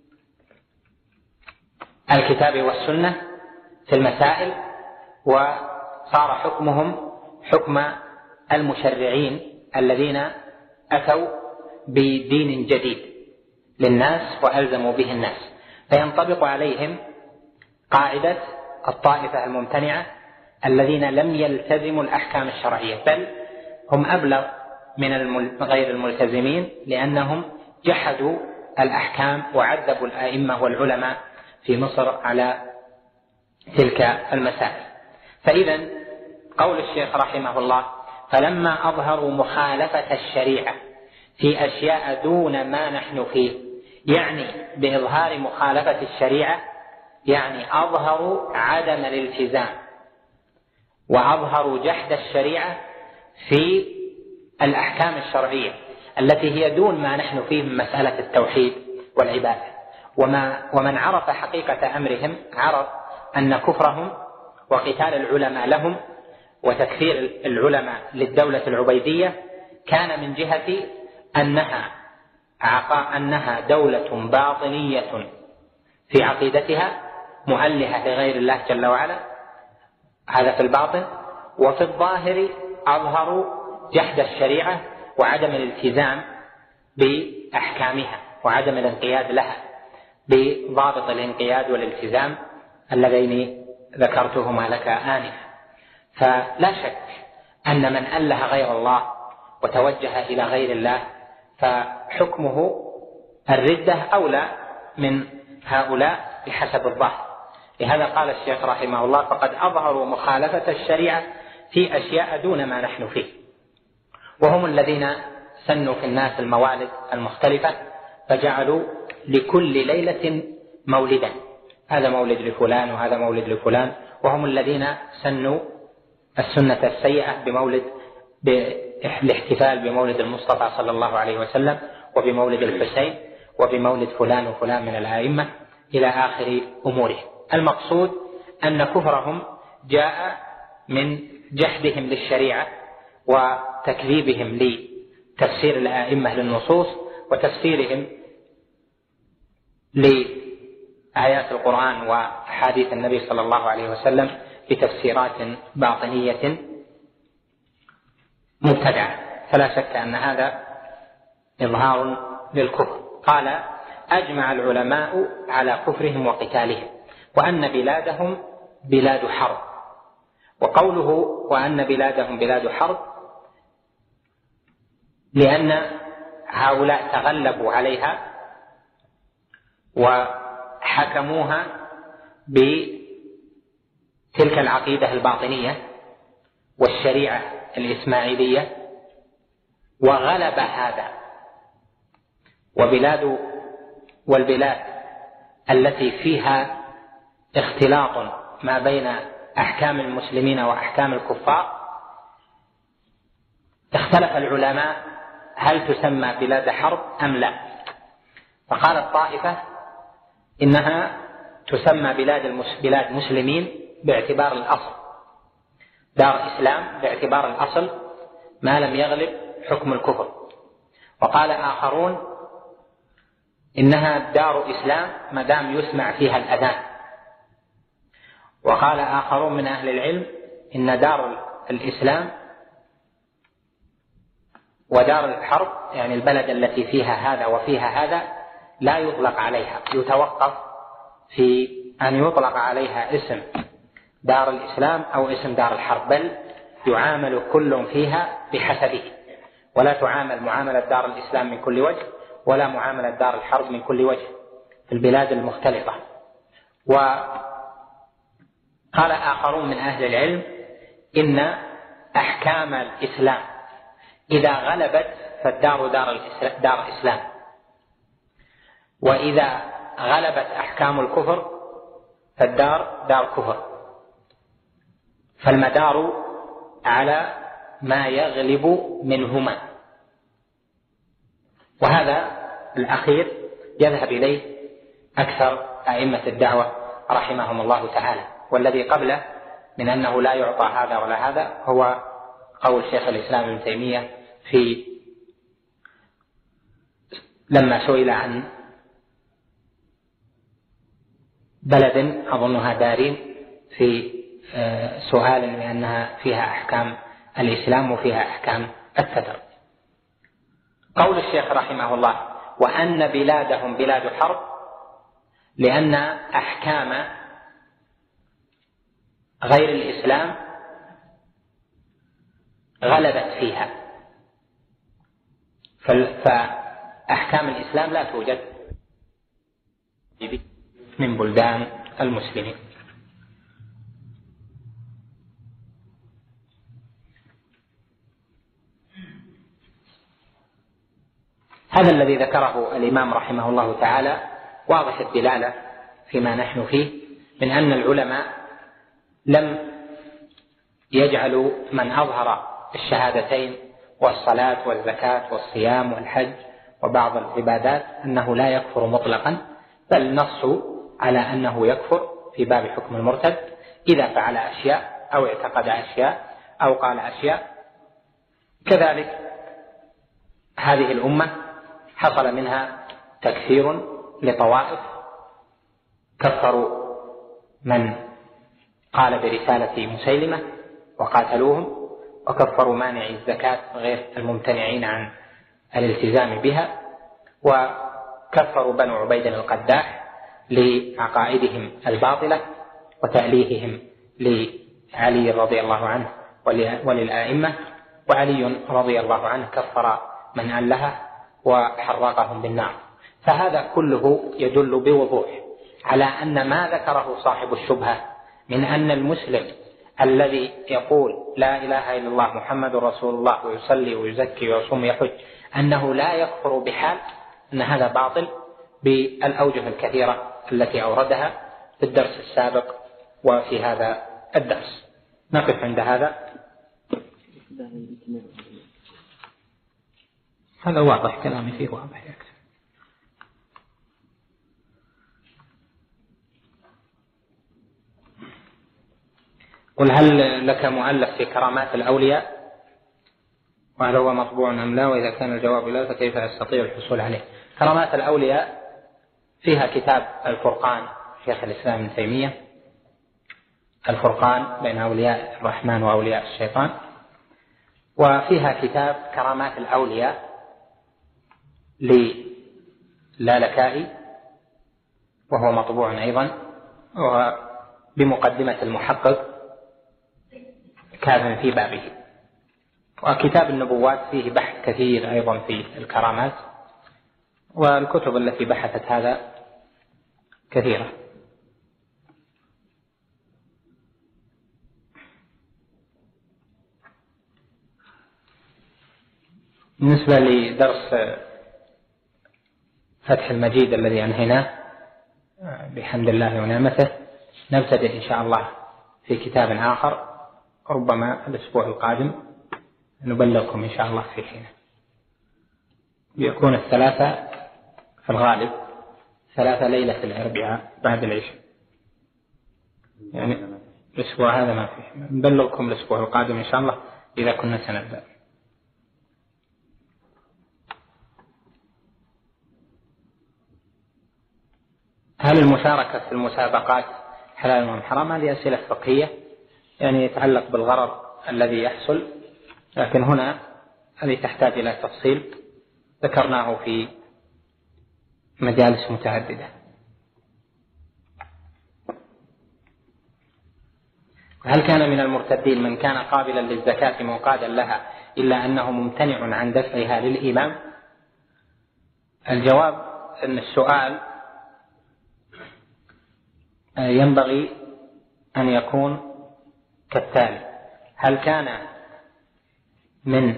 الكتاب والسنة في المسائل، وصار حكمهم حكم المشرعين الذين أتوا بدين جديد للناس وألزموا به الناس، فينطبق عليهم قاعدة الطائفة الممتنعة الذين لم يلتزموا الأحكام الشرعية، بل هم أبلغ من غير الملتزمين، لأنهم جحدوا الأحكام وعذبوا الأئمة والعلماء في مصر على تلك المسائل. فإذا قول الشيخ رحمه الله فلما أظهروا مخالفة الشريعة في أشياء دون ما نحن فيه، يعني بإظهار مخالفة الشريعة يعني أظهروا عدم الالتزام وأظهروا جحد الشريعة في الأحكام الشرعية التي هي دون ما نحن فيه من مسألة التوحيد والعبادة. وما ومن عرف حقيقة أمرهم عرف أن كفرهم وقتال العلماء لهم وتكفير العلماء للدولة العبيدية كان من جهة أنها أنها دولة باطنية في عقيدتها مؤلهة لغير الله جل وعلا، هذا في الباطن. وفي الظاهر أظهروا جحد الشريعة وعدم الالتزام بأحكامها وعدم الانقياد لها بضابط الانقياد والالتزام اللذين ذكرتهما لك آنفا. فلا شك أن من أله غير الله وتوجه إلى غير الله فحكمه الردة أولى من هؤلاء بحسب الظاهر. لهذا قال الشيخ رحمه الله: فقد أظهروا مخالفة الشريعة في أشياء دون ما نحن فيه. وهم الذين سنوا في الناس الموالد المختلفة فجعلوا لكل ليلة مولدا، هذا مولد لفلان وهذا مولد لفلان. وهم الذين سنوا السنة السيئة بمولد بالاحتفال بمولد المصطفى صلى الله عليه وسلم وبمولد الحسين وبمولد فلان وفلان من الأئمة إلى آخر أموره. المقصود أن كفرهم جاء من جحدهم للشريعة وتكذيبهم لتفسير الأئمة للنصوص وتفسيرهم لآيات القرآن وأحاديث النبي صلى الله عليه وسلم بتفسيرات باطنية مبتدعة. فلا شك أن هذا إظهار للكفر. قال: أجمع العلماء على كفرهم وقتالهم وأن بلادهم بلاد حرب. وقوله وأن بلادهم بلاد حرب لأن هؤلاء تغلبوا عليها وحكموها بتلك العقيدة الباطنية والشريعة الإسماعيلية وغلب هذا. وبلاد والبلاد التي فيها اختلاط ما بين أحكام المسلمين وأحكام الكفار اختلف العلماء هل تسمى بلاد حرب أم لا. فقالت طائفة إنها تسمى بلاد بلاد مسلمين باعتبار الأصل، دار إسلام باعتبار الأصل ما لم يغلب حكم الكفر. وقال آخرون إنها دار إسلام ما دام يسمع فيها الأذان. وقال آخرون من أهل العلم إن دار الإسلام ودار الحرب يعني البلد التي فيها هذا وفيها هذا لا يطلق عليها، يتوقف في أن يطلق عليها اسم دار الإسلام أو اسم دار الحرب، بل يعامل كل فيها بحسبه، ولا تعامل معاملة دار الإسلام من كل وجه ولا معاملة دار الحرب من كل وجه في البلاد المختلطة. وقال آخرون من أهل العلم إن أحكام الإسلام إذا غلبت فالدار دار, دار إسلام، وإذا غلبت أحكام الكفر فالدار دار كفر، فالمدار على ما يغلب منهما. وهذا الأخير يذهب إليه أكثر أئمة الدعوة رحمهم الله تعالى. والذي قبله من أنه لا يعطى هذا ولا هذا هو قول شيخ الإسلام ابن تيمية في لما سئل عن بلد أظنها دارين في سؤال لأنها فيها أحكام الإسلام وفيها أحكام التتر. قول الشيخ رحمه الله وأن بلادهم بلاد حرب لأن أحكام غير الإسلام غلبت فيها، فأحكام الإسلام لا توجد من بلدان المسلمين. هذا الذي ذكره الإمام رحمه الله تعالى واضح الدلالة فيما نحن فيه من أن العلماء لم يجعل من أظهر الشهادتين والصلاة والزكاة والصيام والحج وبعض العبادات أنه لا يكفر مطلقا، بل نص على أنه يكفر في باب حكم المرتد إذا فعل أشياء أو اعتقد أشياء أو قال أشياء. كذلك هذه الأمة حصل منها تكفير لطوائف، كفروا من قال برسالة مسيلمة وقاتلوهم، وكفروا مانعي الزكاة غير الممتنعين عن الالتزام بها، وكفروا بنو عبيد القداح لعقائدهم الباطلة وتأليههم لعلي رضي الله عنه وللآئمة، وعلي رضي الله عنه كفر من ألهه وحرقهم بالنار. فهذا كله يدل بوضوح على أن ما ذكره صاحب الشبهة من أن المسلم الذي يقول لا إله إلا الله محمد رسول الله ويصلي ويزكي ويصوم ويحج أنه لا يكفر بحال، أن هذا باطل بالأوجه الكثيرة التي أوردها في الدرس السابق وفي هذا الدرس. نقف عند هذا. هذا واضح، كلامي فيه واضح يكفي. قل هل لك مؤلف في كرامات الأولياء، وهل هو مطبوع أم لا؟ وإذا كان الجواب لا فكيف أستطيع الحصول عليه؟ كرامات الأولياء فيها كتاب الفرقان شيخ الإسلام ابن تيمية، الفرقان بين أولياء الرحمن وأولياء الشيطان، وفيها كتاب كرامات الأولياء للالكائي وهو مطبوع أيضا، وبمقدمة المحقق كاظم في بابه. وكتاب النبوات فيه بحث كثير أيضا في الكرامات، والكتب التي بحثت هذا كثيرة. بالنسبة لدرس فتح المجيد الذي أنهيناه بحمد الله ونعمته، نبتدئ إن شاء الله في كتاب آخر ربما الأسبوع القادم، نبلغكم إن شاء الله في حينه. يكون الثلاثة في الغالب ثلاثة ليلة الأربعاء بعد العشاء، يعني الأسبوع هذا ما فيه، نبلغكم الأسبوع القادم إن شاء الله إذا كنا سنبدأ. هل المشاركة في المسابقات حلال أم حرام؟ هذه أسئلة فقهية يعني يتعلق بالغرض الذي يحصل، لكن هنا هذه تحتاج إلى تفصيل ذكرناه في مجالس متعددة. هل كان من المرتدين من كان قابلا للزكاة منقادا لها إلا أنه ممتنع عن دفعها للإمام؟ الجواب أن السؤال ينبغي أن يكون كالتالي: هل كان من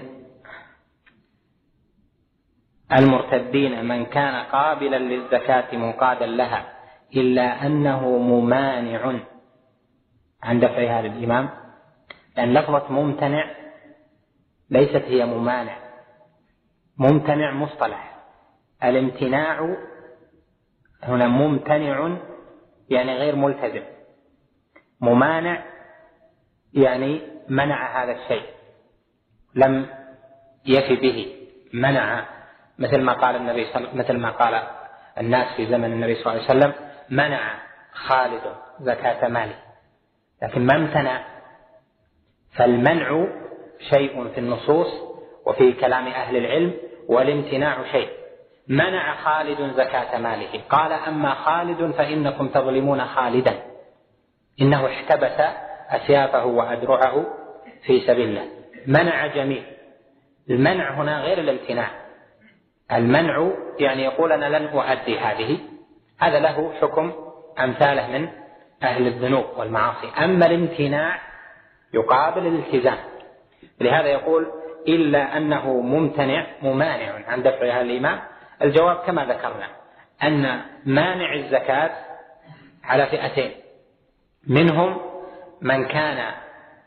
المرتدين من كان قابلا للزكاة منقادا لها إلا أنه ممانع عن دفعها للإمام؟ لأن لفظة ممتنع ليست هي ممانع، ممتنع مصطلح، الامتناع هنا ممتنع يعني غير ملتزم، ممانع يعني منع هذا الشيء لم يفي به، منع، مثل ما قال النبي صل... مثل ما قال الناس في زمن النبي صلى الله عليه وسلم: منع خالد زكاة ماله، لكن ما امتنع. فالمنع شيء في النصوص وفي كلام أهل العلم، والامتناع شيء. منع خالد زكاة ماله، قال: أما خالد فإنكم تظلمون خالدا، إنه احتبس أسيافه وأدرعه في سبيل الله. منع جميل. المنع هنا غير الامتناع. المنع يعني يقول أنا لن أؤدي هذه، هذا له حكم أمثاله من أهل الذنوب والمعاصي. أما الامتناع يقابل الالتزام، لهذا يقول إلا أنه ممتنع ممانع عن دفعها الإمام. الجواب كما ذكرنا أن مانع الزكاة على فئتين: منهم من كان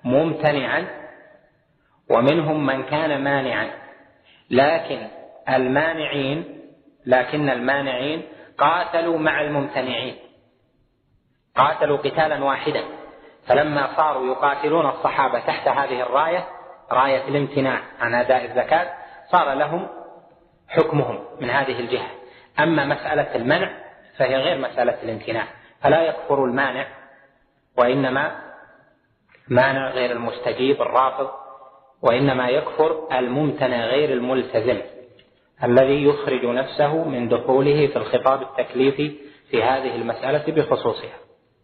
ممتنعا ومنهم من كان مانعا، لكن المانعين لكن المانعين قاتلوا مع الممتنعين، قاتلوا قتالا واحدا. فلما صاروا يقاتلون الصحابة تحت هذه الراية، راية الامتناع عن أداء الزكاة، صار لهم حكمهم من هذه الجهة. أما مسألة المنع فهي غير مسألة الامتناع، فلا يكفر المانع، وإنما مانع غير المستجيب الرافض، وإنما يكفر الممتنع غير الملتزم الذي يخرج نفسه من دخوله في الخطاب التكليفي في هذه المسألة بخصوصها.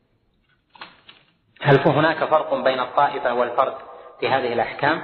هل هناك فرق بين الطائفة والفرد في هذه الأحكام؟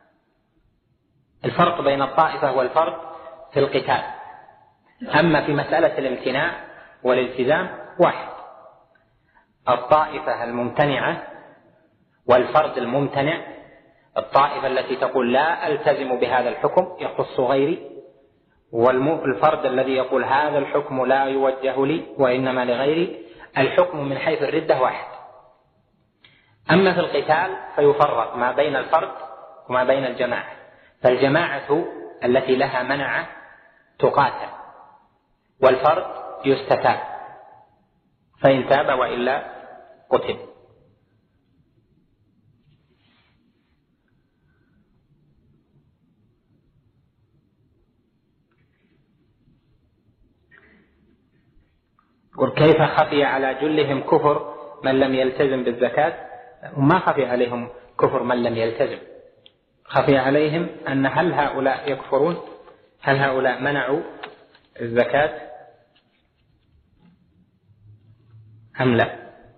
الفرق بين الطائفة والفرد في القتال، أما في مسألة الامتناع والالتزام واحد. الطائفة الممتنعة والفرد الممتنع، الطائفة التي تقول لا ألتزم بهذا الحكم يخص غيري، والفرد الذي يقول هذا الحكم لا يوجه لي وإنما لغيري، الحكم من حيث الردة واحد. أما في القتال فيفرق ما بين الفرد وما بين الجماعة، فالجماعة التي لها منع تقاتل، والفرد يستتاب، فإن تاب وإلا قتل. وكيف خفي على جلهم كفر من لم يلتزم بالزكاة؟ وما خفي عليهم كفر من لم يلتزم، خفي عليهم أن هل هؤلاء يكفرون، هل هؤلاء منعوا الزكاة أم لا؟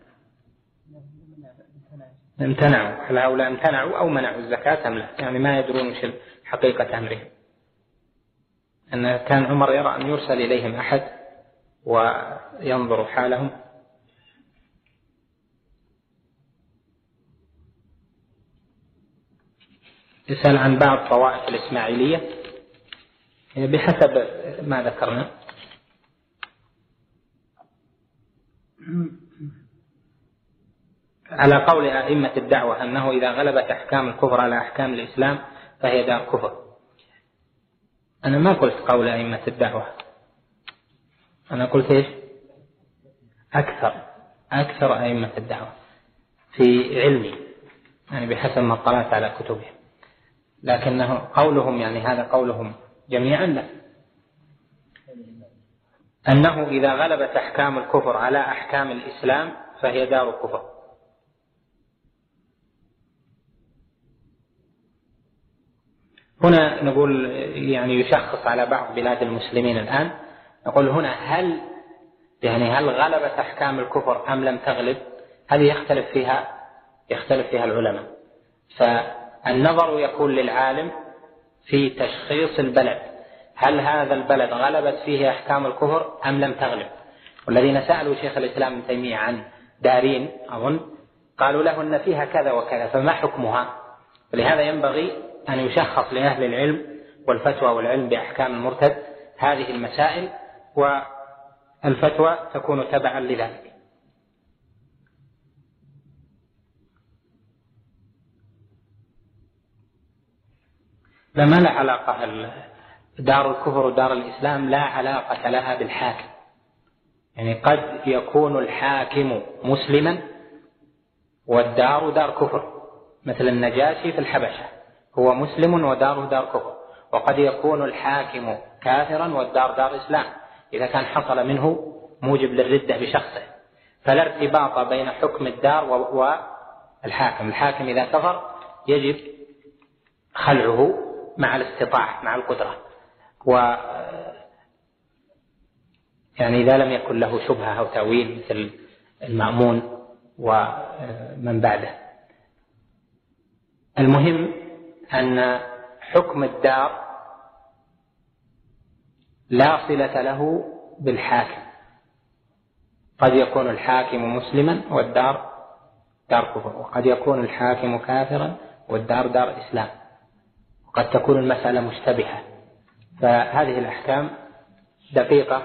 امتنعوا، هل هؤلاء امتنعوا أو منعوا الزكاة أم لا؟ يعني ما يدرون وش حقيقة أمرهم. أن كان عمر يرى أن يرسل إليهم أحد وينظر حالهم. يسأل عن بعض طوائف الإسماعيلية بحسب ما ذكرنا. على قول أئمة الدعوة أنه إذا غلبت أحكام الكفر على أحكام الإسلام فهي دار كفر. أنا ما قلت قول أئمة الدعوة، أنا قلت إيش؟ أكثر أكثر أئمة الدعوة في علمي، يعني بحسب ما اطلعت على كتبهم، لكنه قولهم يعني هذا قولهم جميعا لا، أنه إذا غلبت أحكام الكفر على أحكام الإسلام فهي دار كفر. هنا نقول يعني يشخص على بعض بلاد المسلمين الآن، نقول هنا هل يعني هل غلبت أحكام الكفر أم لم تغلب؟ هذه يختلف فيها يختلف فيها العلماء. فالنظر يكون للعالم في تشخيص البلد، هل هذا البلد غلبت فيه أحكام الكفر أم لم تغلب؟ والذين سألوا شيخ الإسلام ابن تيمية عن دارين أظن قالوا له أن فيها كذا وكذا، فما حكمها؟ ولهذا ينبغي أن يشخص لأهل العلم والفتوى والعلم بأحكام المرتد هذه المسائل، والفتوى تكون تبعا لذلك. لما لا علاقة دار الكفر ودار الإسلام لا علاقة لها بالحاكم، يعني قد يكون الحاكم مسلما والدار دار كفر، مثل النجاشي في الحبشة هو مسلم وداره دار كفر، وقد يكون الحاكم كافرا والدار دار إسلام إذا كان حصل منه موجب للردة بشخصه. فلا ارتباط بين حكم الدار والحاكم، الحاكم إذا كفر يجب خلعه مع الاستطاعة مع القدرة، و يعني إذا لم يكن له شبهة أو تأويل مثل المأمون ومن بعده. المهم أن حكم الدار لا صلة له بالحاكم، قد يكون الحاكم مسلما والدار دار كفر، وقد يكون الحاكم كافرا والدار دار إسلام، وقد تكون المسألة مشتبهة. فهذه الأحكام دقيقة،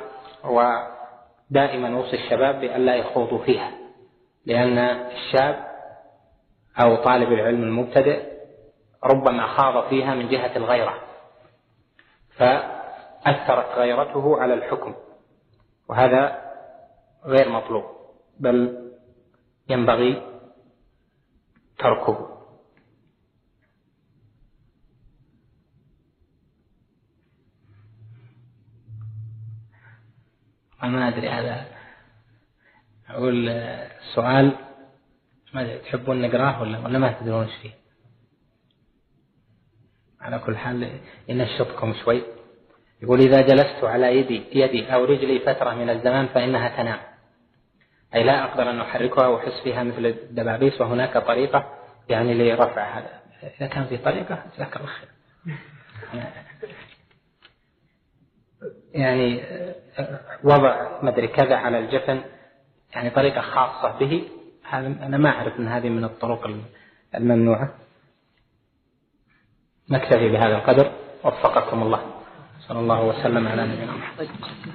ودائما أوصي الشباب بأن لا يخوضوا فيها، لأن الشاب أو طالب العلم المبتدئ ربما خاض فيها من جهة الغيرة فأثرت غيرته على الحكم، وهذا غير مطلوب بل ينبغي تركه. ما أدري هذا أقول السؤال ما أدري تحبون نقراه ولا ولا ما تدرون ايش فيه. على كل حال ينشطكم شوي. يقول إذا جلست على يدي يدي أو رجلي فترة من الزمان فإنها تنام، أي لا أقدر أن أحركها وأحس فيها مثل الدبابيس، وهناك طريقة يعني لرفع هذا. إذا كان في طريقة جزاك الله خير. يعني وضع مدري كذا على الجفن، يعني طريقة خاصة به، هذا أنا ما أعرف أن هذه من الطرق الممنوعة. نكتفي بهذا القدر، وفقكم الله. صلى الله وسلم على نبينا محمد.